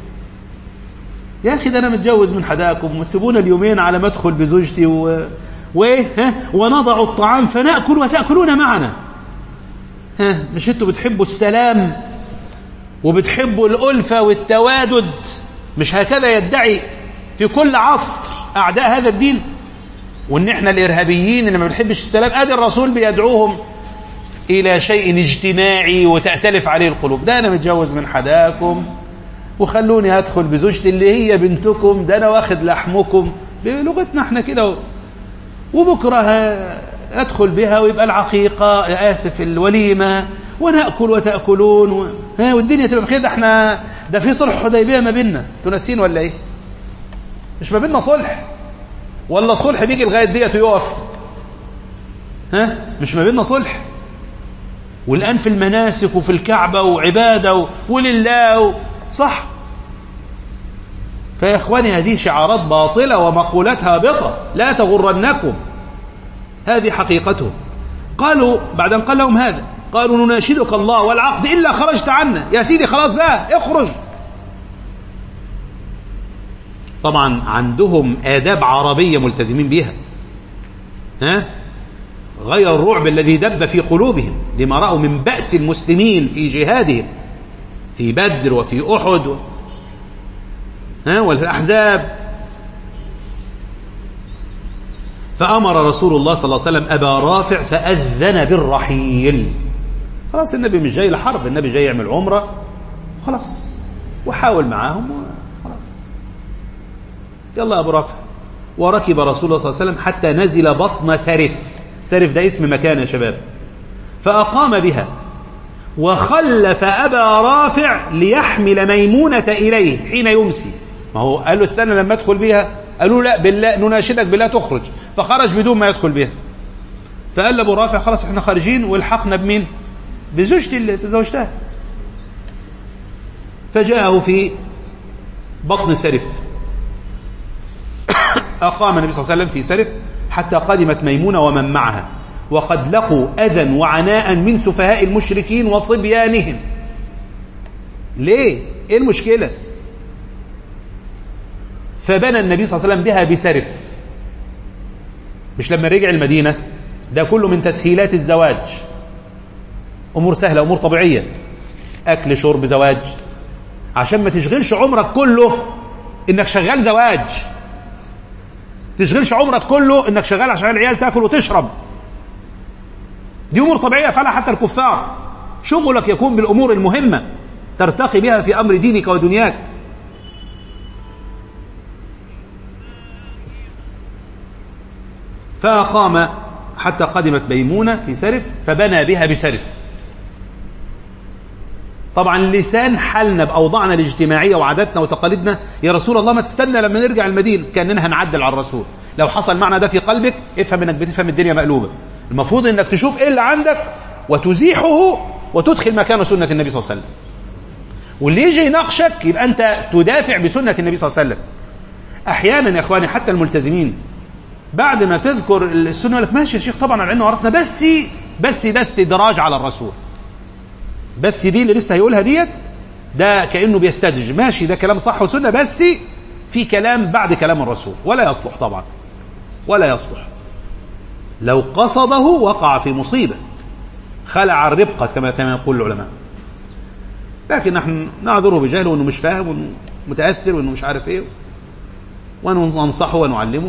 يا أخي ده أنا متجوز من حداكم، وسيبونا اليومين على ما أدخل بزوجتي و... وإيه ها ونضع الطعام فنأكل وتأكلون معنا. ها مش أنتوا بتحبوا السلام وبتحبوا الألفة والتوادد؟ مش هكذا يدعي في كل عصر أعداء هذا الدين؟ وإن إحنا الإرهابيين اللي ما بنحبش السلام، آدي الرسول بيدعوهم إلى شيء اجتماعي وتأتلف عليه القلوب. ده أنا متجوز من حداكم وخلوني أدخل بزوجتي اللي هي بنتكم، ده أنا واخد لحمكم بلغتنا إحنا كده، وبكرة أدخل بها ويبقى العقيقة آسف الوليمة ونأكل وتأكلون و... ها والدنيا تبقى بخير. ده إحنا ده في صلح حديبية ما بيننا، تنسين ولا إيه؟ مش ما بيننا صلح؟ ولا الصلح بيجي لغاية ديت ويقف؟ ها مش ما بيننا صلح؟ والآن في المناسك وفي الكعبة وعبادة و... ولله و... صح. فيا إخواني هذه شعارات باطلة ومقولاتها هابطة، لا تغرنكم، هذه حقيقته. قالوا بعد أن قال لهم هذا قالوا نناشدك الله والعقد إلا خرجت عنا. يا سيدي خلاص بقى اخرج. طبعا عندهم آداب عربية ملتزمين بها، ها غير الرعب الذي دب في قلوبهم لما رأوا من بأس المسلمين في جهادهم في بدر وفي أحد و... ها والأحزاب. فأمر رسول الله صلى الله عليه وسلم أبا رافع فأذن بالرحيل. خلاص النبي مش جاي لحرب، النبي جاي يعمل عمرة خلاص، وحاول معاهم خلاص. يلا أبو رافع. وركب رسول الله صلى الله عليه وسلم حتى نزل بطن سرف. سرف ده اسم مكان يا شباب. فأقام بها وخلف أبا رافع ليحمل ميمونة إليه حين يمسي. ما هو قال له استنى لما ادخل بها، قالوا لا بالله نناشدك بالله تخرج، فخرج بدون ما يدخل بها. فقال أبو رافع خلاص احنا خارجين والحقنا بمين؟ بزوجتي اللي تزوجتها. فجاءه في بطن سرف. أقام النبي صلى الله عليه وسلم في سرف حتى قدمت ميمونة ومن معها، وقد لقوا أذى وعناء من سفهاء المشركين وصبيانهم. ليه؟ إيه المشكلة؟ فبنى النبي صلى الله عليه وسلم بها بسرف. مش لما رجع المدينة، ده كله من تسهيلات الزواج، أمور سهلة أمور طبيعية، أكل شرب زواج، عشان ما تشغلش عمرك كله إنك شغال زواج، تشغلش عمرك كله إنك شغال عشان العيال تاكل وتشرب. دي أمور طبيعية فعلها حتى الكفار. شغلك يكون بالأمور المهمة ترتقي بها في أمر دينك ودنياك. فأقام حتى قدمت ميمونة في سرف فبنى بها بسرف. طبعا لسان حالنا بأوضاعنا الاجتماعية وعاداتنا وتقاليدنا، يا رسول الله ما تستنى لما نرجع المدينة، كأننا هنعدل على الرسول. لو حصل معنا ده في قلبك افهم انك بتفهم الدنيا مقلوبة. المفروض انك تشوف ايه اللي عندك وتزيحه وتدخل مكانه سنة النبي صلى الله عليه وسلم. واللي يجي يناقشك يبقى انت تدافع بسنة النبي صلى الله عليه وسلم. احيانا يا اخواني حتى الملتزمين بعد ما تذكر السنة يقول لك ماشي يا شيخ طبعا على عيننا ورثنا، بس بس ده استدراج على الرسول. بس دي اللي لسه هيقولها ديت ده كأنه بيستدرج، ماشي ده كلام صح وسنة، بس في كلام بعد كلام الرسول ولا يصلح طبعا، ولا يصلح. لو قصده وقع في مصيبة، خلع الربقة كما كما يقول العلماء. لكن نحن نعذره بجهله وانه مش فاهم وانه متأثر وانه مش عارف ايه، وننصحه ونعلمه.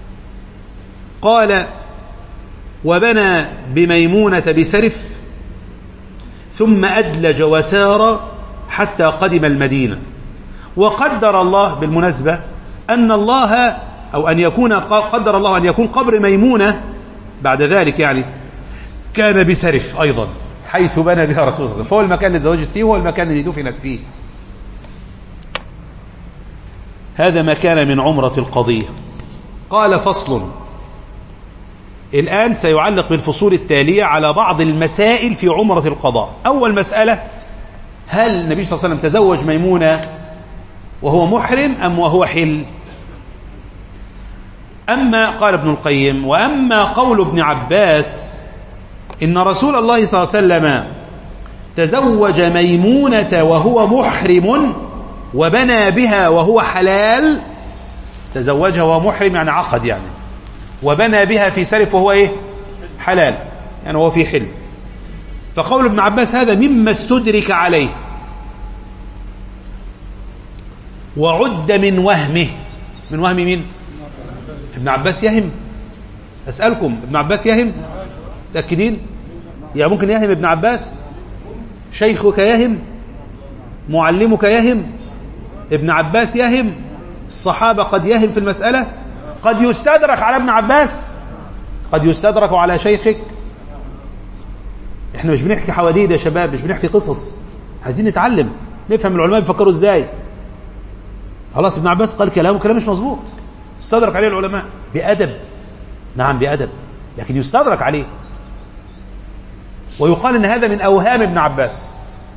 قال وبنى بميمونة بسرف ثم أدلج وسار حتى قدم المدينة. وقدر الله بالمناسبة أن الله أو أن يكون قدر الله أن يكون قبر ميمونة بعد ذلك يعني كان بسرف أيضا، حيث بنى بها رسول الله صلى الله عليه وسلم، فهو المكان اللي زوجت فيه هو المكان اللي دفنت فيه. هذا ما كان من عمرة القضية. قال فصل. الآن سيعلق بالفصول التالية على بعض المسائل في عمرة القضاء. أول مسألة: هل النبي صلى الله عليه وسلم تزوج ميمونة وهو محرم أم وهو حل؟ أما قال ابن القيم: وأما قول ابن عباس إن رسول الله صلى الله عليه وسلم تزوج ميمونة وهو محرم وبنى بها وهو حلال، تزوجها وهو محرم يعني عقد يعني، وبنى بها في سرف وهو ايه؟ حلال، يعني هو في حل. فقول ابن عباس هذا مما استدرك عليه وعد من وهمه. من وهم مين؟ ابن عباس يهم؟ أسألكم ابن عباس يهم؟ متأكدين؟ يعني ممكن يهم ابن عباس؟ شيخك يهم؟ معلمك يهم؟ ابن عباس يهم؟ الصحابة قد يهم في المسألة؟ قد يستدرك على ابن عباس، قد يستدرك على شيخك. احنا مش بنحكي حواديد يا شباب، مش بنحكي قصص، عايزين نتعلم نفهم العلماء بيفكروا ازاي. خلاص ابن عباس قال كلامه كلام مش مظبوط، استدرك عليه العلماء بأدب، نعم بأدب، لكن يستدرك عليه. ويقال ان هذا من اوهام ابن عباس،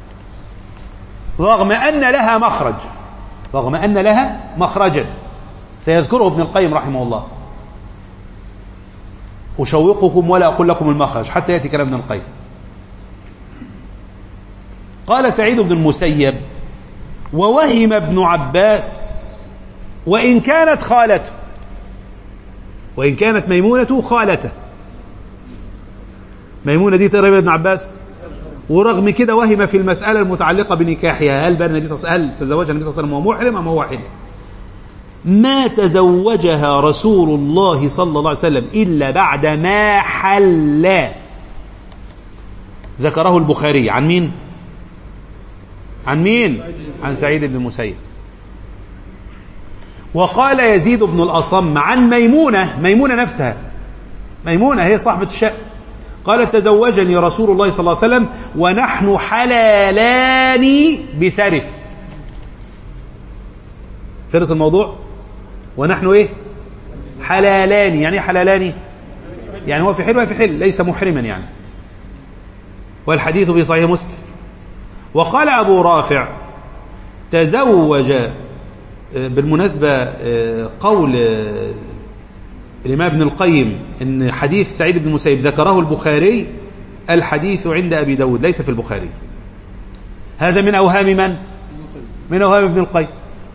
رغم ان لها مخرج، رغم ان لها مخرجا سيذكره ابن القيم رحمه الله. أشوقكم ولا أقول لكم المخرج حتى يأتي كلام ابن القيم. قال سعيد بن المسيب: ووهم ابن عباس وإن كانت خالته، وإن كانت ميمونة خالته، ميمونة دي تقريبا ابن عباس، ورغم كده وهم في المسألة المتعلقة بنكاحها، هل بنى النبي صلى الله عليه وسلم، هل تزوجها النبي صلى الله عليه وسلم وهو محرم أم هو حل؟ ما تزوجها رسول الله صلى الله عليه وسلم إلا بعد ما حل. ذكره البخاري عن مين؟ عن مين؟ عن سعيد بن المسيب. وقال يزيد بن الأصم عن ميمونة، ميمونة نفسها، ميمونة هي صاحبة الشأن، قالت: تزوجني رسول الله صلى الله عليه وسلم ونحن حلالان بسرف. خلص الموضوع. ونحن ايه؟ حلالان. يعني ايه حلالان؟ يعني هو في حل وهي في حل، ليس محرما يعني. والحديث في صحيح مسلم. وقال أبو رافع: تزوج، بالمناسبة قول الإمام ابن القيم إن حديث سعيد بن المسيب ذكره البخاري، الحديث عند أبي داود ليس في البخاري. هذا من أوهام من؟ من أوهام ابن القيم.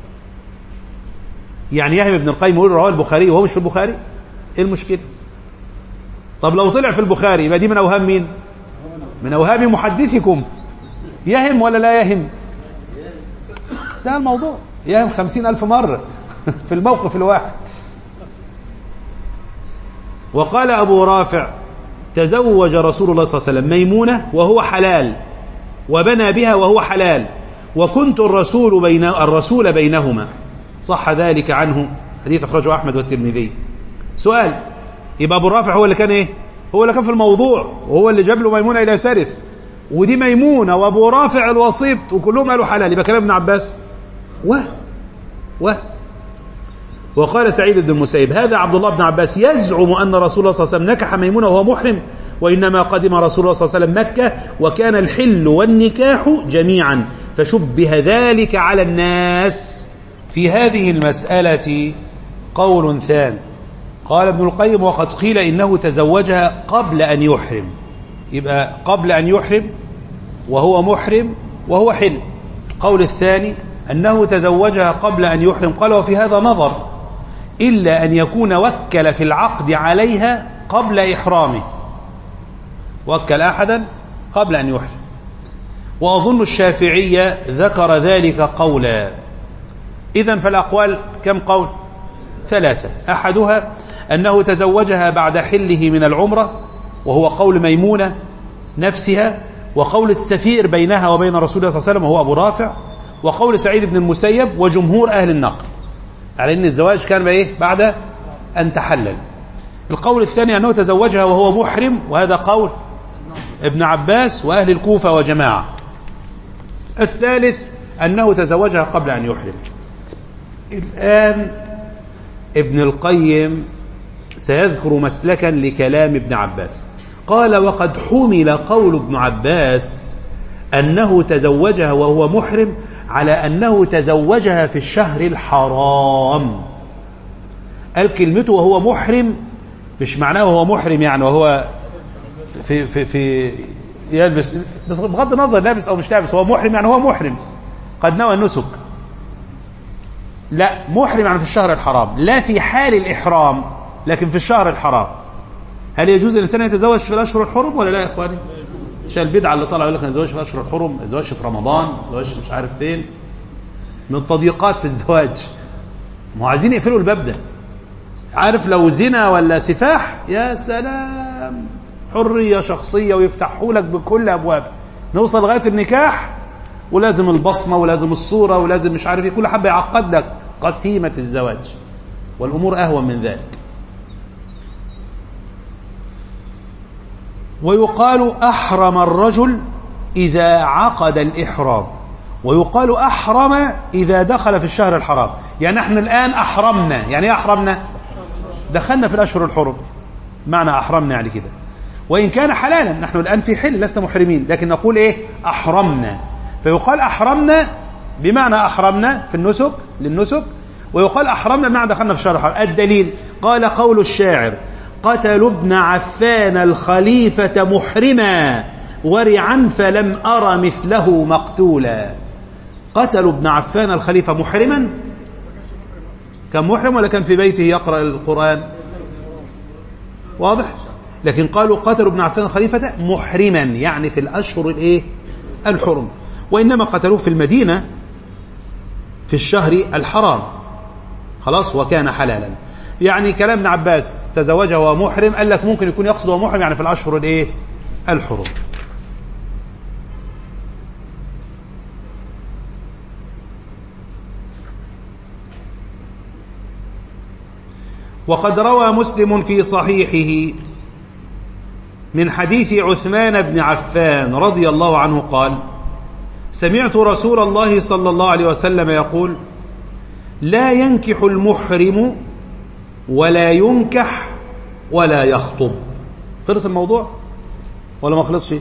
يعني يهم ابن القيم يقول رواه البخاري وهو مش في البخاري، ايه المشكلة؟ طب لو طلع في البخاري يبقى دي من أوهام مين؟ من أوهام محدثكم. يهم ولا لا يهم؟ ده الموضوع، يهم خمسين ألف مرة في الموقف الواحد. وقال أبو رافع: تزوج رسول الله صلى الله عليه وسلم ميمونة وهو حلال وبنى بها وهو حلال، وكنت الرسول بين الرسول بينهما. صح ذلك عنه، حديث أخرجه أحمد والترمذي. سؤال: يبقى أبو رافع هو اللي كان إيه؟ هو اللي كان في الموضوع وهو اللي جاب له ميمونة إلى يسرث، ودي ميمونة وأبو رافع الوسيط وكلهم قالوا حلال، يبقى كلام ابن عباس و و وقال سعيد بن المسيب هذا عبد الله بن عباس يزعم أن رسول الله صلى الله عليه وسلم نكح ميمونة وهو محرم، وإنما قدم رسول الله صلى الله عليه وسلم مكة وكان الحل والنكاح جميعا فشبه ذلك على الناس. في هذه المسألة قول ثاني، قال ابن القيم وقد قيل إنه تزوجها قبل أن يحرم، يبقى قبل أن يحرم وهو محرم وهو حل. القول الثاني أنه تزوجها قبل أن يحرم، قال وفي هذا نظر إلا أن يكون وكل في العقد عليها قبل إحرامه، وكل أحدا قبل أن يحرم. وأظن الشافعية ذكر ذلك قولا. إذن فالأقوال كم قول؟ ثلاثة. أحدها أنه تزوجها بعد حله من العمرة وهو قول ميمونة نفسها، وقول السفير بينها وبين رسول الله صلى الله عليه وسلم وهو أبو رافع، وقول سعيد بن المسيب وجمهور أهل النقل على أن الزواج كان بإيه؟ بعد أن تحلل. القول الثاني أنه تزوجها وهو محرم، وهذا قول ابن عباس وأهل الكوفة وجماعة. الثالث أنه تزوجها قبل أن يحرم. الآن ابن القيم سيذكر مسلكا لكلام ابن عباس. قال وقد حمل قول ابن عباس أنه تزوجها وهو محرم على أنه تزوجها في الشهر الحرام. قال كلمته وهو محرم مش معناه وهو محرم يعني وهو في في في يلبس، بس بغض النظر لابس أو مش لابس، هو محرم يعني هو محرم قد نوى النسك. لا، محرم يعني في الشهر الحرام، لا في حال الإحرام لكن في الشهر الحرام. هل يجوز الإنسان يتزوج في الأشهر الحرم ولا لا يا إخواني؟ عشان البدعة اللي طلع يقول لك نتزوج في الأشهر الحرم، نتزوج في رمضان، نتزوج مش عارف فين، من التضييقات في الزواج. ما هو عايزين يقفلوا الباب ده. عارف لو زنا ولا سفاح يا سلام، حرية شخصية ويفتحوا لك بكل أبواب، نوصل لغاية النكاح ولازم البصمة ولازم الصورة ولازم مش عارف ايه، كل حبة يعقد لك قسيمة الزواج، والأمور أهون من ذلك. ويقال أحرم الرجل إذا عقد الإحرام، ويقال أحرم إذا دخل في الشهر الحرام. يعني نحن الآن أحرمنا، يعني ايه أحرمنا؟ دخلنا في الأشهر الحرم، معنى أحرمنا يعني كده. وإن كان حلالا، نحن الآن في حل لسنا محرمين، لكن نقول إيه؟ أحرمنا. فيقال أحرمنا بمعنى أحرمنا في النسك للنسك، ويقال أحرمنا بمعنى دخلنا في الشهر الحرام. الدليل قال قول الشاعر قتلوا ابن عفان الخليفة محرما ورعا فلم أرى مثله مقتولا. قتلوا ابن عفان الخليفة محرما، كان محرم ولا كان في بيته يقرأ القرآن؟ واضح؟ لكن قالوا قتلوا ابن عفان الخليفة محرما يعني في الأشهر الايه؟ الحرم. وإنما قتلوه في المدينة في الشهر الحرام، خلاص، وكان حلالا. يعني كلام ابن عباس تزوجه وهو محرم، قال لك ممكن يكون يقصد وهو محرم يعني في الأشهر الايه؟ الحرم. وقد روى مسلم في صحيحه من حديث عثمان بن عفان رضي الله عنه قال سمعت رسول الله صلى الله عليه وسلم يقول لا ينكح المحرم ولا ينكح ولا يخطب. خلص الموضوع ولا ما خلصش؟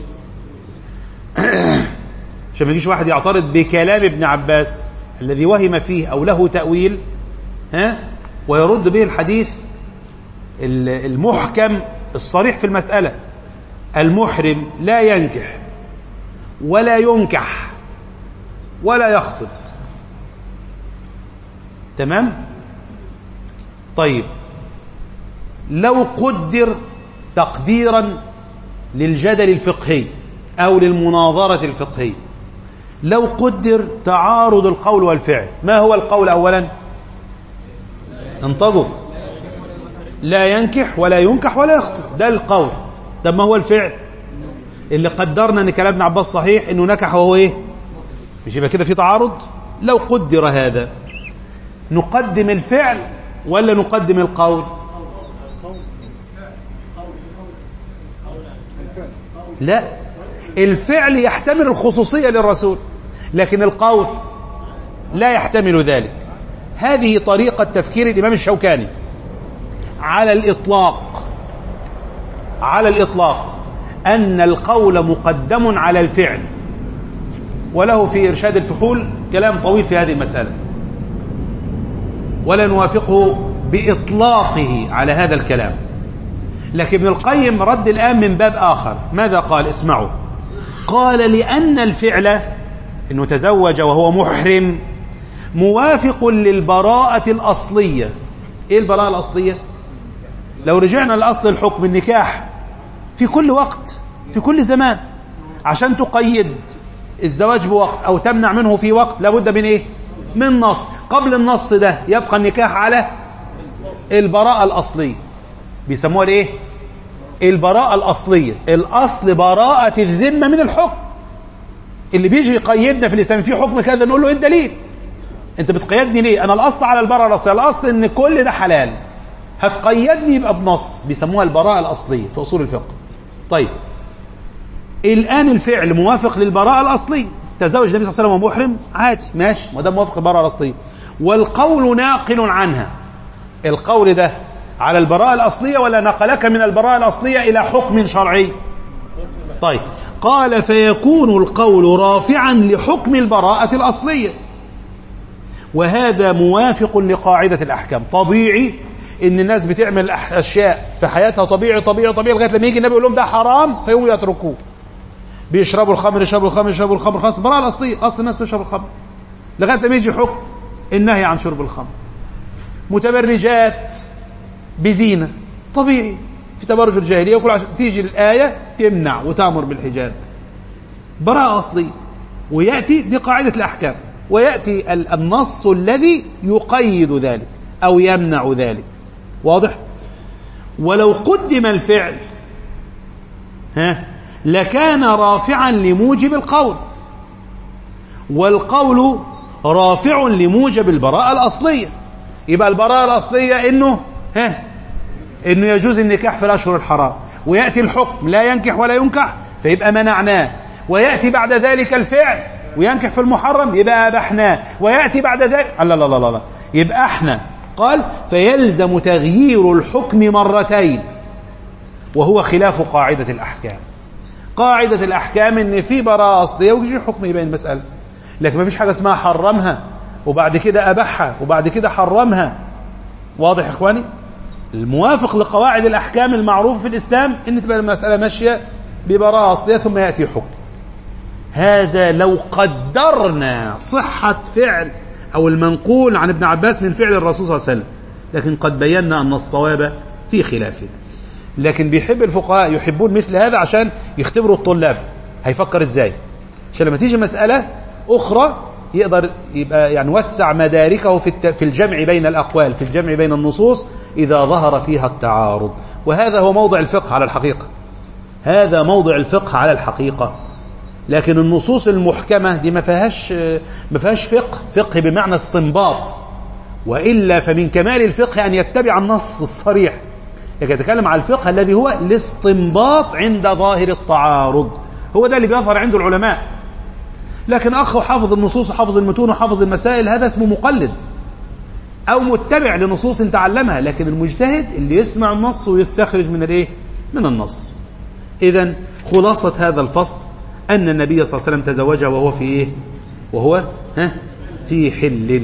عشان ما يجيش واحد يعترض بكلام ابن عباس الذي وهم فيه أو له تأويل ها ويرد به الحديث المحكم الصريح في المسألة. المحرم لا ينكح ولا ينكح ولا يخطب. تمام؟ طيب، لو قدر تقديرا للجدل الفقهي أو للمناظرة الفقهية، لو قدر تعارض القول والفعل، ما هو القول أولا؟ انتظر. لا ينكح ولا ينكح ولا يخطب، ده القول. طب ما هو الفعل اللي قدرنا ان كلام ابن عباس صحيح انه نكح وهو ايه؟ مش يبقى كده في تعارض؟ لو قدر هذا نقدم الفعل ولا نقدم القول؟ لا، الفعل يحتمل الخصوصية للرسول، لكن القول لا يحتمل ذلك. هذه طريقة تفكير الإمام الشوكاني على الإطلاق، على الإطلاق أن القول مقدم على الفعل، وله في إرشاد الفحول كلام طويل في هذه المسألة، ولا نوافقه بإطلاقه على هذا الكلام. لكن ابن القيم رد الآن من باب آخر. ماذا قال؟ اسمعوا. قال لأن الفعل إنه تزوج وهو محرم موافق للبراءة الأصلية. إيه البراءة الأصلية؟ لو رجعنا لأصل الحكم النكاح في كل وقت في كل زمان، عشان تقيد الزواج بوقت أو تمنع منه في وقت لابد من إيه؟ من نص. قبل النص ده يبقى النكاح على البراءة الأصلية، بيسموها الايه؟ البراءة الأصلية. الأصل براءة الذمة من الحكم. اللي بيجي يقيدنا في الإسلام في حكم كذا نقول له ايه الدليل؟ انت بتقيدني ليه؟ انا الأصل على البراءة الأصلية، الأصل ان كل ده حلال، هتقيدني يبقى بنص، بيسموها البراءة الأصلية في أصول الفقه. طيب الآن الفعل موافق للبراءة الأصلية، تزوج النبي صلى الله عليه وسلم ومحرم عادي ماشي ما دام موافق للبراءة الأصلية، والقول ناقل عنها. القول ده على البراءة الأصلية ولا نقلك من البراءة الأصلية إلى حكم شرعي؟ طيب قال فيكون القول رافعا لحكم البراءة الأصلية، وهذا موافق لقاعدة الأحكام. طبيعي إن الناس بتعمل أشياء في حياتها طبيعي طبيعي طبيعي لغاية لما يجي النبي يقول لهم ده حرام فيقوموا يتركوه. بيشربوا الخمر يشربوا الخمر يشربوا الخمر، خلاص البراءة الأصلية، أصل الناس بيشربوا الخمر، لغاية لما يجي حكم النهي عن شرب الخمر. متبرجات بزينة طبيعي في تبرج الجاهلية، وكل عشان تيجي الآية تمنع وتأمر بالحجاب، براءة أصلية. ويأتي بقاعدة الأحكام، ويأتي النص الذي يقيد ذلك أو يمنع ذلك. واضح؟ ولو قدم الفعل ها لكان رافعا لموجب القول، والقول رافع لموجب البراءة الأصلية. يبقى البراءة الأصلية إنه ها إنه يجوز النكاح في الأشهر الحرام، ويأتي الحكم لا ينكح ولا ينكح فيبقى منعناه، ويأتي بعد ذلك الفعل وينكح في المحرم يبقى أبحناه، ويأتي بعد ذلك لا لا لا لا يبقى احنا قال فيلزم تغيير الحكم مرتين، وهو خلاف قاعدة الأحكام. قاعدة الأحكام إن في براءة أصلية ويجي حكم يبين المسألة، لكن ما فيش حاجة اسمها حرمها وبعد كده أبحها وبعد كده حرمها. واضح يا إخواني؟ الموافق لقواعد الأحكام المعروفة في الإسلام إن تبقى المسألة ماشية ببراءة أصلية ثم يأتي حكم. هذا لو قدرنا صحة فعل أو المنقول عن ابن عباس من فعل الرسول صلى الله عليه وسلم، لكن قد بينا أن الصواب في خلافه. لكن بيحب الفقهاء يحبون مثل هذا عشان يختبروا الطلاب هيفكر إزاي، عشان لما تيجي مسألة أخرى يقدر يبقى يعني وسع مداركه في في الجمع بين الأقوال، في الجمع بين النصوص إذا ظهر فيها التعارض. وهذا هو موضع الفقه على الحقيقة، هذا موضع الفقه على الحقيقة. لكن النصوص المحكمة دي ما فيهاش ما فيهاش فقه، فقه بمعنى استنباط، وإلا فمن كمال الفقه أن يتبع النص الصريح. لكن يتكلم على الفقه الذي هو الاستنباط عند ظاهر التعارض، هو ده اللي بيظهر عند العلماء. لكن أخ حافظ النصوص وحافظ المتون وحافظ المسائل هذا اسمه مقلد أو متبع لنصوص تعلمها. لكن المجتهد اللي يسمع النص ويستخرج من الايه من النص. إذن خلاصة هذا الفصل أن النبي صلى الله عليه وسلم تزوجها وهو في إيه؟ وهو ها في حل،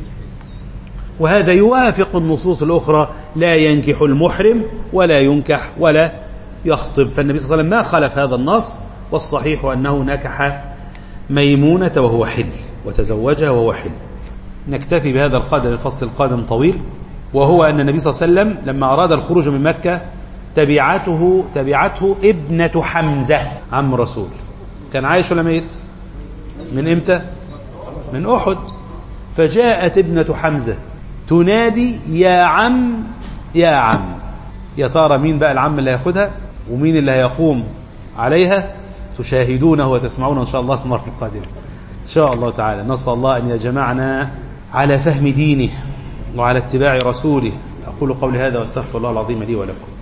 وهذا يوافق النصوص الأخرى لا ينكح المحرم ولا ينكح ولا يخطب. فالنبي صلى الله عليه وسلم ما خالف هذا النص، والصحيح أنه نكح ميمونة وهو حل وتزوجها وهو حل. نكتفي بهذا القدر، الفصل القادم طويل. وهو أن النبي صلى الله عليه وسلم لما أراد الخروج من مكة تبعته تبعته ابنة حمزة عم الرسول. كان عايش ولا ميت؟ من إمتى؟ من أحد. فجاءت ابنة حمزة تنادي يا عم يا عم. يا ترى مين بقى العم اللي هياخدها ومين اللي هيقوم عليها؟ تشاهدونه وتسمعونه إن شاء الله المرة القادمة إن شاء الله تعالى. نسأل الله أن يجمعنا على فهم دينه وعلى اتباع رسوله. أقول قولي هذا واستغفر الله العظيم لي ولكم.